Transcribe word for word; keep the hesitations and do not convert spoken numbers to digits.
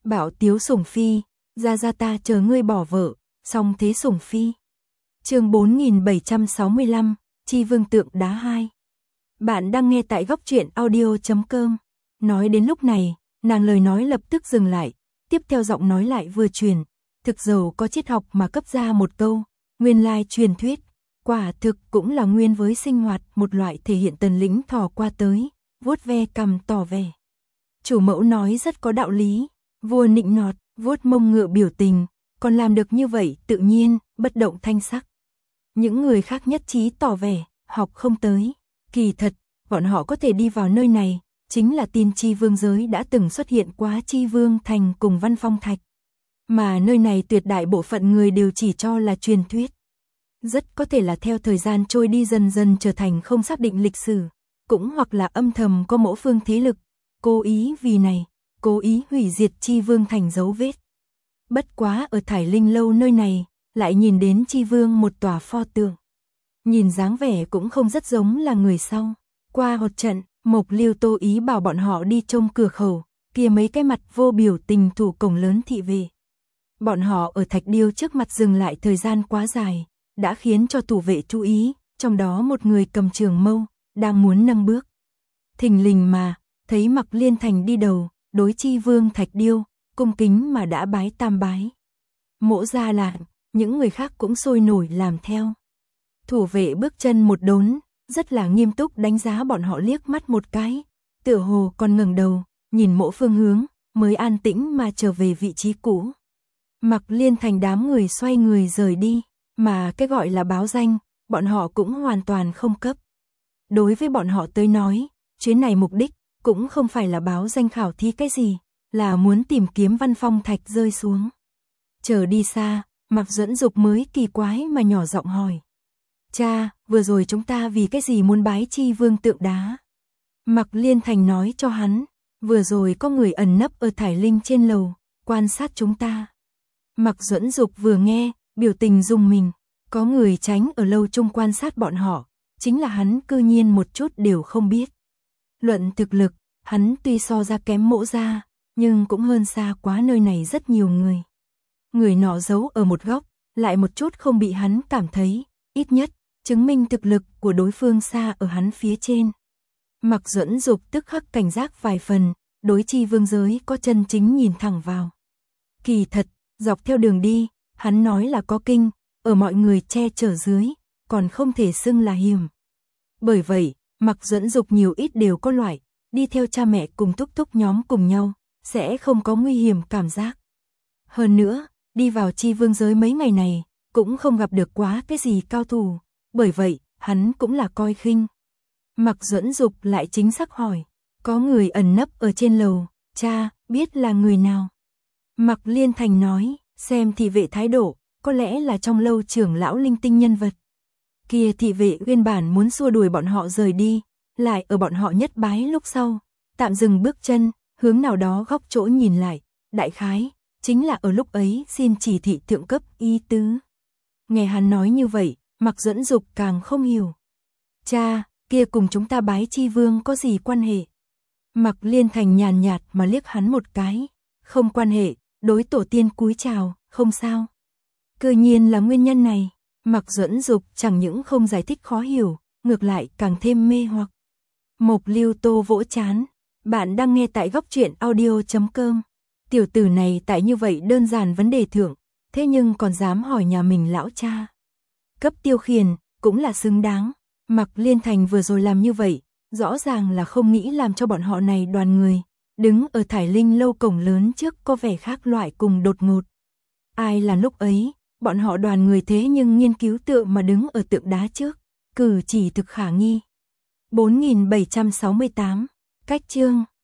Bảo Tiếu Sủng Phi, ra ra ta chờ ngươi bỏ vợ, song thế Sủng Phi. Chương bốn nghìn bảy trăm sáu mươi lăm, Chi Vương Tượng Đá hai. Bạn đang nghe tại góc truyện audio chấm com. Nói đến lúc này, nàng lời nói lập tức dừng lại, tiếp theo giọng nói lại vừa truyền, thực dầu có triết học mà cấp ra một câu, nguyên lai truyền thuyết, quả thực cũng là nguyên với sinh hoạt, một loại thể hiện tần lĩnh thò qua tới, vuốt ve cằm tỏ vẻ. Chủ mẫu nói rất có đạo lý, vua nịnh nọt, vuốt mông ngựa biểu tình, còn làm được như vậy tự nhiên, bất động thanh sắc. Những người khác nhất trí tỏ vẻ, học không tới. Kỳ thật, bọn họ có thể đi vào nơi này, chính là tin Chi Vương giới đã từng xuất hiện quá Chi Vương Thành cùng Văn Phong Thạch. Mà nơi này tuyệt đại bộ phận người đều chỉ cho là truyền thuyết. Rất có thể là theo thời gian trôi đi dần dần trở thành không xác định lịch sử, cũng hoặc là âm thầm có mẫu phương thế lực, cố ý vì này, cố ý hủy diệt Chi Vương Thành dấu vết. Bất quá ở Thải Linh Lâu nơi này, lại nhìn đến Chi Vương một tòa pho tượng. Nhìn dáng vẻ cũng không rất giống là người sau. Qua một trận, Mộc Lưu Tô ý bảo bọn họ đi trông cửa khẩu, kia mấy cái mặt vô biểu tình thủ cổng lớn thị vệ. Bọn họ ở Thạch Điêu trước mặt dừng lại thời gian quá dài, đã khiến cho thủ vệ chú ý, trong đó một người cầm trường mâu, đang muốn nâng bước. Thình lình mà, thấy Mặc Liên Thành đi đầu, đối Chi Vương Thạch Điêu, cung kính mà đã bái tam bái. Mỗ ra lạn, những người khác cũng sôi nổi làm theo. Thủ vệ bước chân một đốn, rất là nghiêm túc đánh giá bọn họ liếc mắt một cái, tựa hồ còn ngẩng đầu, nhìn mỗi phương hướng, mới an tĩnh mà trở về vị trí cũ. Mặc Liên Thành đám người xoay người rời đi, mà cái gọi là báo danh, bọn họ cũng hoàn toàn không cấp. Đối với bọn họ tới nói, chuyến này mục đích, cũng không phải là báo danh khảo thí cái gì, là muốn tìm kiếm Văn Phong Thạch rơi xuống. Chờ đi xa, Mặc Duẫn Dục mới kỳ quái mà nhỏ giọng hỏi. Cha, vừa rồi chúng ta vì cái gì muốn bái Chi Vương Tượng Đá? Mặc Liên Thành nói cho hắn, vừa rồi có người ẩn nấp ở Thải Linh trên lầu, quan sát chúng ta. Mặc Duẫn Dục vừa nghe, biểu tình rung mình, có người tránh ở lâu chung quan sát bọn họ, chính là hắn cư nhiên một chút đều không biết. Luận thực lực, hắn tuy so ra kém Mỗ ra, nhưng cũng hơn xa quá nơi này rất nhiều người. Người nọ giấu ở một góc, lại một chút không bị hắn cảm thấy, ít nhất, chứng minh thực lực của đối phương xa ở hắn phía trên. Mặc Duẫn Dục tức khắc cảnh giác vài phần, đối Chi Vương giới có chân chính nhìn thẳng vào. Kỳ thật, dọc theo đường đi, hắn nói là có kinh, ở mọi người che chở dưới, còn không thể xưng là hiểm. Bởi vậy, Mặc Duẫn Dục nhiều ít đều có loại, đi theo cha mẹ cùng thúc thúc nhóm cùng nhau, sẽ không có nguy hiểm cảm giác. Hơn nữa, đi vào Chi Vương giới mấy ngày này, cũng không gặp được quá cái gì cao thủ, bởi vậy, hắn cũng là coi khinh. Mặc Duẫn Dục lại chính xác hỏi, có người ẩn nấp ở trên lầu, cha, biết là người nào? Mặc Liên Thành nói, xem thị vệ thái độ, có lẽ là trong lâu trưởng lão linh tinh nhân vật. Kia thị vệ nguyên bản muốn xua đuổi bọn họ rời đi, lại ở bọn họ nhất bái lúc sau, tạm dừng bước chân, hướng nào đó góc chỗ nhìn lại, đại khái, chính là ở lúc ấy xin chỉ thị thượng cấp y tứ. Nghe hắn nói như vậy, Mặc Duẫn Dục càng không hiểu. Cha, kia cùng chúng ta bái Chi Vương có gì quan hệ? Mặc Liên Thành nhàn nhạt mà liếc hắn một cái, không quan hệ, đối tổ tiên cúi chào, không sao. Cơ nhiên là nguyên nhân này, Mặc Duẫn Dục chẳng những không giải thích khó hiểu, ngược lại càng thêm mê hoặc. Mộc Lưu Tô vỗ chán, bạn đang nghe tại góc truyện audio chấm com. Tiểu tử này tại như vậy đơn giản vấn đề thượng, thế nhưng còn dám hỏi nhà mình lão cha. Cấp Tiêu Khiển, cũng là xứng đáng. Mặc Liên Thành vừa rồi làm như vậy, rõ ràng là không nghĩ làm cho bọn họ này đoàn người, đứng ở Thải Linh Lâu cổng lớn trước có vẻ khác loại cùng đột ngột. Ai là lúc ấy, bọn họ đoàn người thế nhưng nghiên cứu tượng mà đứng ở tượng đá trước, cử chỉ thực khả nghi. bốn nghìn bảy trăm sáu mươi tám, cách chương.